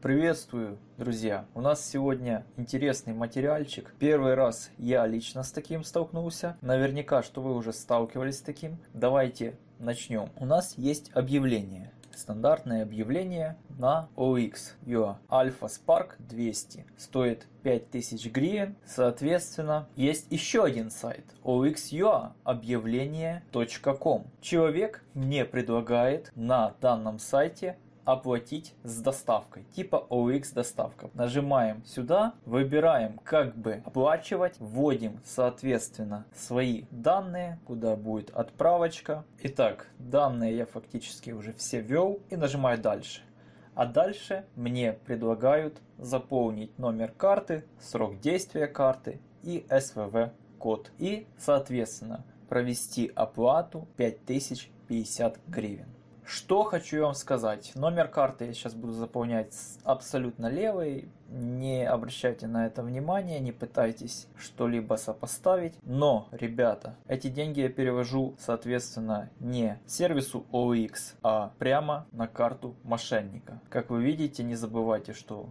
Приветствую, друзья! У нас сегодня интересный материальчик. Первый раз я лично с таким столкнулся. Наверняка, что вы уже сталкивались с таким. Давайте начнем. У нас есть объявление. Стандартное объявление на OLX UA. Alpha Spark 200. Стоит 5000 гривен. Соответственно, есть еще один сайт. OLX UA объявление.com. Человек мне предлагает на данном сайте оплатить с доставкой, типа OLX доставка. Нажимаем сюда, выбираем как бы оплачивать, вводим соответственно свои данные, куда будет отправочка. Итак, данные я фактически уже все ввел и нажимаю дальше. А дальше мне предлагают заполнить номер карты, срок действия карты и СВВ код. И соответственно провести оплату 5050 гривен. Что хочу вам сказать. Номер карты я сейчас буду заполнять абсолютно левый. Не обращайте на это внимания, не пытайтесь что-либо сопоставить. Но, ребята, эти деньги я перевожу, соответственно, не сервису OLX, а прямо на карту мошенника. Как вы видите, не забывайте, что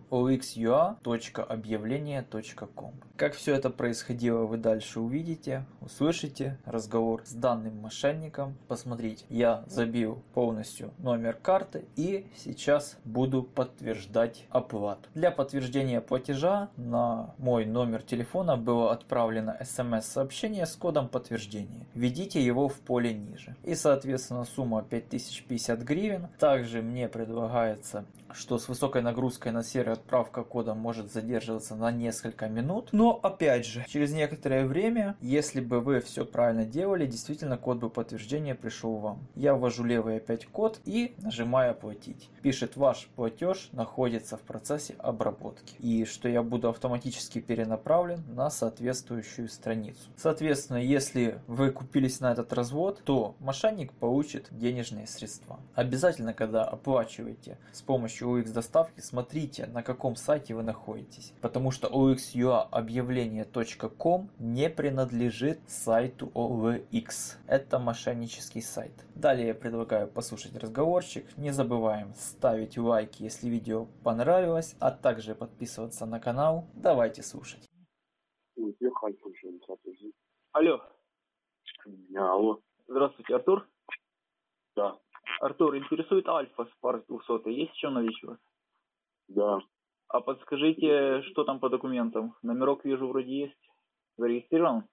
olxua.объявление.com. Как все это происходило, вы дальше увидите, услышите разговор с данным мошенником. Посмотрите, я забил полностью номер карты и сейчас буду подтверждать оплату. Для подтверждения платежа на мой номер телефона было отправлено смс-сообщение с кодом подтверждения. Введите его в поле ниже. И соответственно сумма 5050 гривен. Также мне предлагается, что с высокой нагрузкой на сервер отправка кода может задерживаться на несколько минут. Но опять же, через некоторое время, если бы вы все правильно делали, действительно код бы подтверждения пришел вам. Я ввожу левый опять код и нажимаю оплатить. Пишет: ваш платеж находится в процессе обработки. И что я буду автоматически перенаправлен на соответствующую страницу. Соответственно, если вы купились на этот развод, то мошенник получит денежные средства. Обязательно, когда оплачиваете с помощью OLX доставки, смотрите, на каком сайте вы находитесь. Потому что olxua.объявление.com не принадлежит сайту OLX. Это мошеннический сайт. Далее я предлагаю послушать разговорчик. Не забываем ставить лайки, если видео понравилось, а также подписываться на канал. Давайте слушать. Алло. Алло. Здравствуйте, Артур? Да. Артур, интересует Альфа Spark 200. Есть еще наличие у вас? Да. А подскажите, что там по документам? Номерок вижу вроде есть. Зарегистрирован?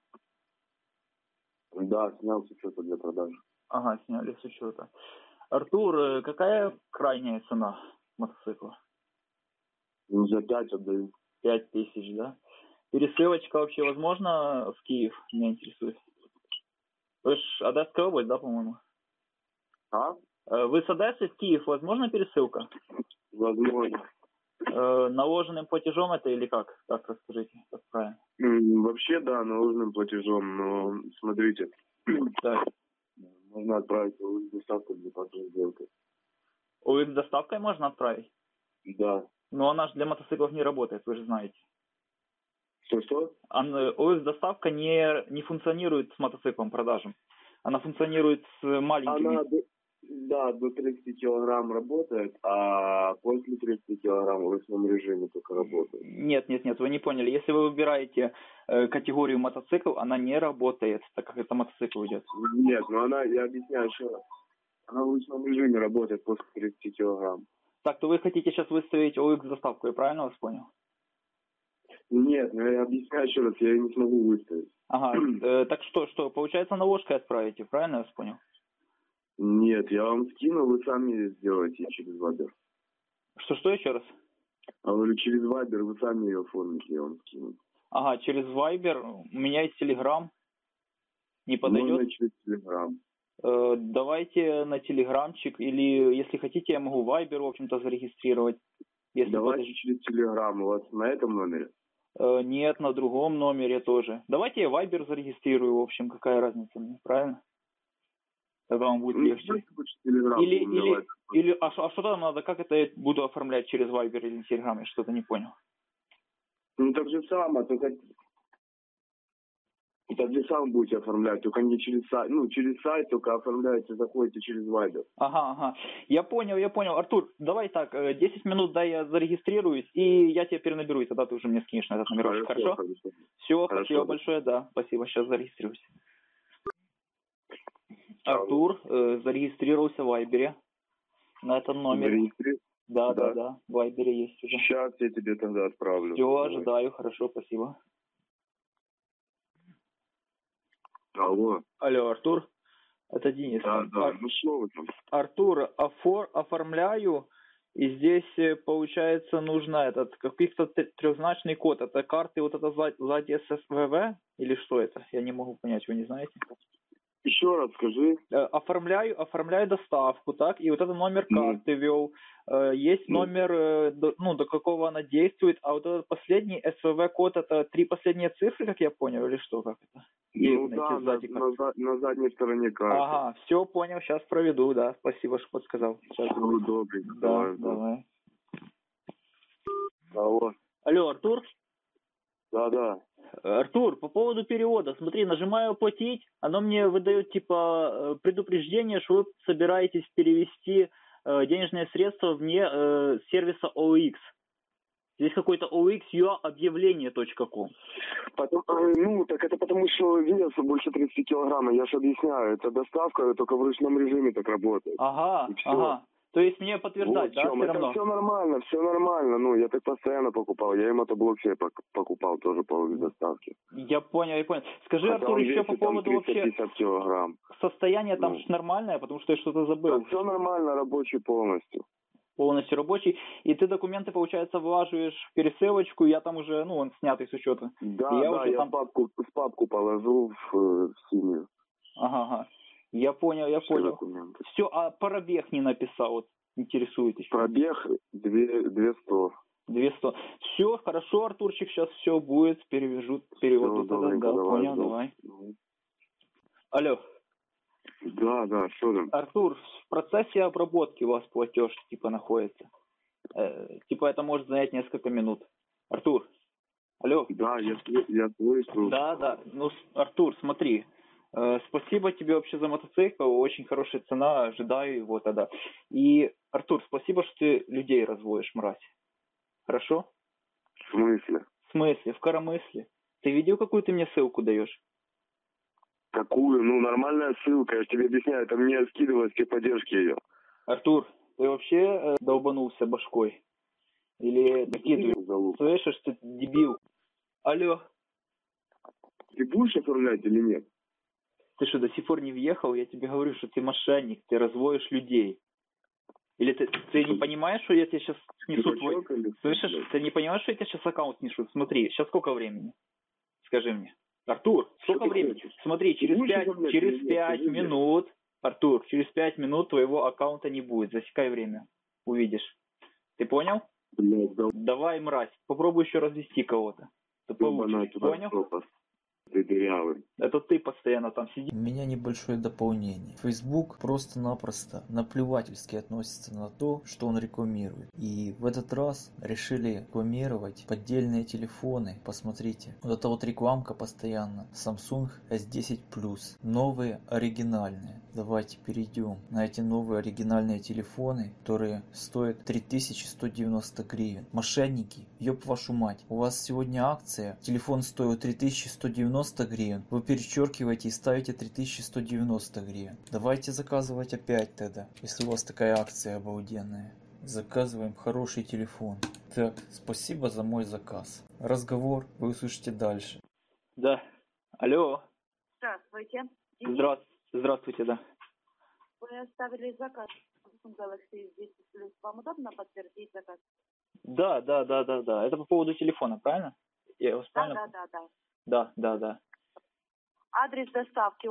Да, снял с учета для продажи. Ага, сняли с учета. Артур, какая крайняя цена мотоцикла? Ну, за 5 отдаю. 5000, да? Пересылочка вообще возможно в Киев? Меня интересует. Вы ж Одесская область, да, по-моему? А? Вы с Одессы в Киев, возможно пересылка? Возможно. Наложенным платежом это или как? Так расскажите, как правильно? Вообще, да, наложенным платежом, но смотрите. Так. Можно отправить OLX доставку для платежа сделкой. OLX доставкой можно отправить? Да. Но она же для мотоциклов не работает, вы же знаете. Что? OLX доставка не функционирует с мотоциклом продажем. Она функционирует с маленькими. Она, да, до 30 килограмм работает, а после 30 килограмм в ручном режиме только работает. Нет, вы не поняли. Если вы выбираете категорию мотоцикл, она не работает, так как это мотоцикл идет. Нет, но она, я объясняю еще раз. Она в ручном режиме работает после 30 килограмм. Так, то вы хотите сейчас выставить OLX доставку, я правильно вас понял? Нет, но я объясняю еще раз, я ее не смогу выставить. Ага, так что, получается наложкой отправите, правильно я вас понял? Нет, я вам скину, вы сами сделаете через Вайбер. Что еще раз? А говорю, через Вайбер вы сами ее оформите, я вам скину. Ага, через Вайбер, у меня есть Телеграм. Не подойдет? Можно через Телеграм. Давайте на Телеграмчик, или если хотите, я могу Вайбер, в общем-то, зарегистрировать. Если давайте через Телеграм, у вас на этом номере? Нет, на другом номере тоже. Давайте я Вайбер зарегистрирую, в общем, какая разница мне, правильно? Тогда вам будет легче. А что там надо, как это я буду оформлять через Вайбер или Телеграм, я что-то не понял. Ну так же самое, только Это вы сам будете оформлять, только не через сайт. Ну, через сайт только оформляете, заходите через Viber. Ага. Я понял. Артур, давай так, 10 минут, дай я зарегистрируюсь, и я тебя перенаберу, и тогда ты уже мне скинешь на этот номерочек, хорошо? Все, спасибо большое, да, спасибо, сейчас зарегистрируюсь. Артур, зарегистрировался в Вайбере на этом номере. Да, в Вайбере есть уже. Сейчас я тебе тогда отправлю. Все, ожидаю, хорошо, спасибо. Алло. Алло, Артур, это Денис. Да, ну что вы там? Артур, оформляю, и здесь, получается, нужно этот, каких-то трехзначный код. Это карты, вот это сзади ССВВ, или что это? Я не могу понять, вы не знаете? Еще раз скажи. Оформляю доставку, так, и вот это номер карты ввел. Есть номер, до какого она действует, а вот этот последний СВВ-код, это 3 последние цифры, как я понял, или что, как это? Ну да, на задней стороне карты. Ага, все понял, сейчас проведу, да, спасибо, что подсказал. Ну, добренько, давай. Алло. Алло, Артур? Да. Артур, по поводу перевода, смотри, нажимаю «Оплатить», оно мне выдает, типа, предупреждение, что вы собираетесь перевести денежные средства вне сервиса OLX. Здесь какой-то olxua-объявление.com. Так это потому, что вес больше 30 килограмм, я же объясняю, это доставка только в ручном режиме так работает. Ага. То есть мне подтверждать, да, все равно? Все нормально, ну, я так постоянно покупал, я и мотоблок себе покупал тоже по доставке. Я понял. Скажи, хотя Артур, еще по поводу 350 вообще килограмм. Состояние там нормальное, потому что я что-то забыл. Да, все нормально, рабочий полностью. Полностью рабочий. И ты документы, получается, вылаживаешь в пересылочку, я там уже, он снятый с учета. Я там папку положу в синюю. Ага. Я понял. Документы. Все, а пробег не написал, вот интересует еще. Пробег 200. 200. Все, хорошо, Артурчик, сейчас все будет, перевод. Понял, давай. Алло. Да, что там? Артур, в процессе обработки у вас платеж, находится. Это может занять несколько минут. Артур, алло. Да, я слышу. Да. Артур, смотри. Спасибо тебе вообще за мотоцикл, очень хорошая цена, ожидаю его тогда. И, Артур, спасибо, что ты людей разводишь, мразь. Хорошо? В смысле? В смысле? В коромысле. Ты видел, какую ты мне ссылку даешь? Какую? Нормальная ссылка, я тебе объясняю, это мне скидывалось техподдержки ее. Артур, ты вообще долбанулся башкой? Или накидываешь? Слышишь, ты дебил? Алло. Ты будешь оформлять или нет? Ты что, до сих пор не въехал? Я тебе говорю, что ты мошенник, ты разводишь людей. Или ты не понимаешь, что я тебе сейчас снесу твой... Слышишь, ты не понимаешь, что я тебе сейчас аккаунт снесу? Смотри, сейчас сколько времени? Скажи мне. Артур, сколько времени? Смотри, через 5 минут, Артур, через 5 минут твоего аккаунта не будет. Засекай время. Увидишь. Ты понял? Давай, мразь, попробуй еще развести кого-то. Ты понял? Ты дырявый. Это ты постоянно там сидишь. У меня небольшое дополнение. Facebook просто-напросто наплевательски относится на то, что он рекламирует. И в этот раз решили рекламировать поддельные телефоны. Посмотрите. Вот эта вот рекламка постоянно. Samsung S10 Plus. Новые оригинальные. Давайте перейдем на эти новые оригинальные телефоны, которые стоят 3190 гривен. Мошенники, ёб вашу мать. У вас сегодня акция. Телефон стоил 3190 гривен. Вы перечеркиваете и ставите 3190 гривен. Давайте заказывать опять тогда, если у вас такая акция обалденная. Заказываем хороший телефон. Так, спасибо за мой заказ. Разговор вы услышите дальше. Да. Алло. Здравствуйте. Здравствуйте, да. Вы оставили заказ Samsung Galaxy S10+. Вам удобно подтвердить заказ? Да. Это по поводу телефона, правильно? Я вас правильно? Да. Адрес доставки.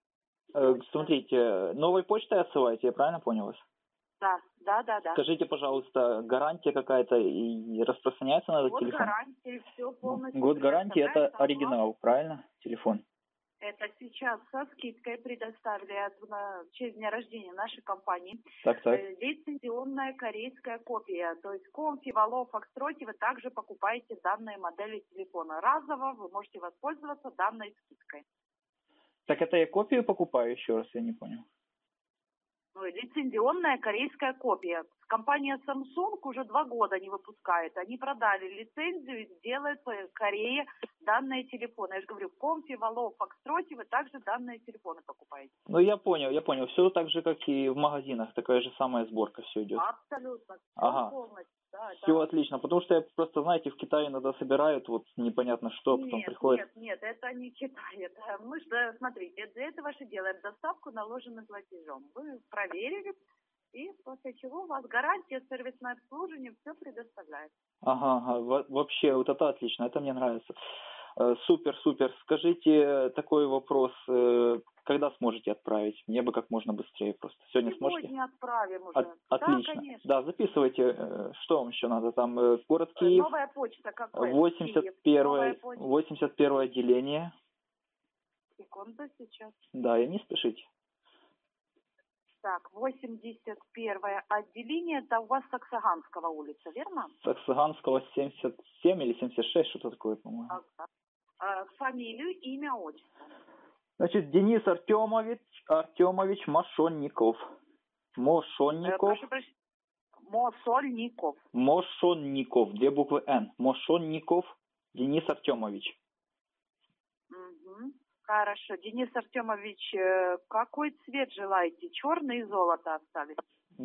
Смотрите, новой почтой отсылаете, я правильно понял вас? Да. Скажите, пожалуйста, гарантия какая-то и распространяется на этот телефон? Год гарантии, все полностью. Год гарантии, это оригинал, правильно? Телефон? Это сейчас со скидкой предоставили в честь дня рождения нашей компании. Так. Лицензионная корейская копия. То есть Комфи, Вало, Фокстроте вы также покупаете данные модели телефона. Разово вы можете воспользоваться данной скидкой. Так это я копию покупаю, еще раз, я не понял. Лицензионная корейская копия. Компания Samsung уже 2 года не выпускает. Они продали лицензию и делают в Корее данные телефоны. Я же говорю, в Комфи, Вало, Фокстроте вы также данные телефоны покупаете. Ну, я понял. Все так же, как и в магазинах. Такая же самая сборка все идет. Абсолютно. Все Ага. полностью. Да, Все отлично. Потому что я просто, знаете, в Китае иногда собирают, вот непонятно что, потом приходит. Нет, это не Китай. Это мы же, смотрите, для этого же делаем доставку наложенным платежом. Вы проверили, и после чего у вас гарантия, сервисное обслуживание, все предоставляет. Ага. Вообще, вот это отлично, это мне нравится. Супер. Скажите такой вопрос, когда сможете отправить? Мне бы как можно быстрее просто. Сегодня сможете? Сегодня отправим уже. Отлично. Да, конечно. Да, записывайте, что вам еще надо там. Город Киев. Новая почта какой? 81 отделение. Секунду сейчас. Да, и не спешите. Так, 81 отделение, это у вас Саксаганского улица, верно? Саксаганского 77 или 76, что-то такое, по-моему. Фамилию, имя, отчество. Значит, Денис Артемович Мошонников. Прошу прощения. Мошонников, 2 буквы Н. Мошонников Денис Артемович. Угу. Хорошо. Денис Артемович, какой цвет желаете? Черный и золото остались.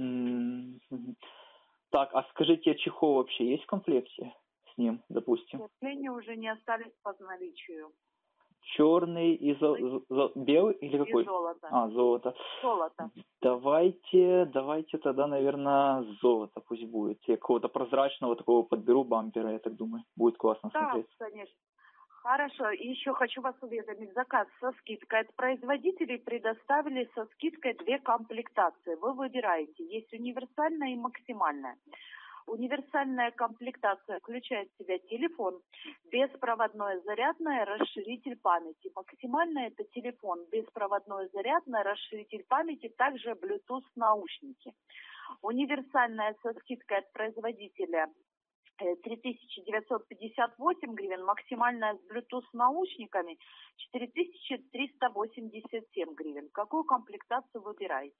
Так, а скажите, чехол вообще есть в комплекте с ним, допустим? К сожалению, уже не остались по наличию. Черный и белый или какой? И золото. Золото. Золото. Давайте тогда, наверное, золото пусть будет. Я какого-то прозрачного такого подберу бампера, я так думаю. Будет классно смотреться. Да, конечно. Хорошо. И еще хочу вас уведомить. Заказ со скидкой от производителей предоставили со скидкой 2 комплектации. Вы выбираете. Есть универсальная и максимальная. Универсальная комплектация включает в себя телефон, беспроводное зарядное, расширитель памяти. Максимальная – это телефон, беспроводное зарядное, расширитель памяти, также Bluetooth наушники. Универсальная со скидкой от производителя 3958 гривен, максимальная с Bluetooth наушниками 4387 гривен. Какую комплектацию выбираете?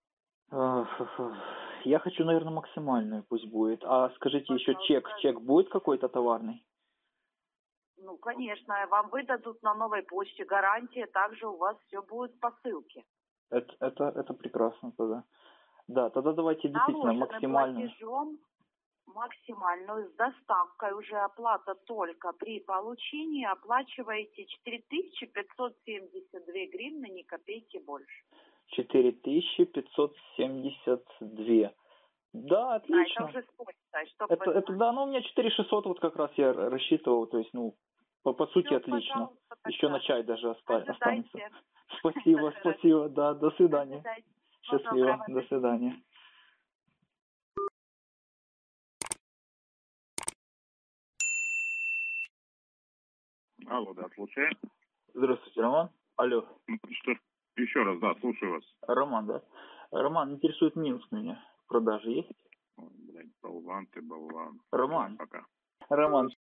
Я хочу, наверное, максимальную пусть будет. А скажите, еще чек будет какой-то товарный? Ну, конечно, вам выдадут на новой почте гарантия, также у вас все будет по ссылке. Это прекрасно тогда. Да, тогда давайте действительно максимальную. Максимальную с доставкой уже оплата только при получении. Оплачиваете 4572 гривны, ни копейки больше. 4572. Да, отлично. Это уже с почтой. Это да, ну у меня 4600 вот как раз я рассчитывал, то есть, ну, по сути все, отлично. Еще на чай даже останется. Спасибо, да, до свидания. Счастливо, до свидания. Алло, да, слушаю. Здравствуйте, Роман. Алло. Что? Еще раз, да, слушаю вас. Роман, да. Роман, интересует Минск меня. В продаже есть? Ой, блядь, болван ты, болван. Роман. Пока. Роман,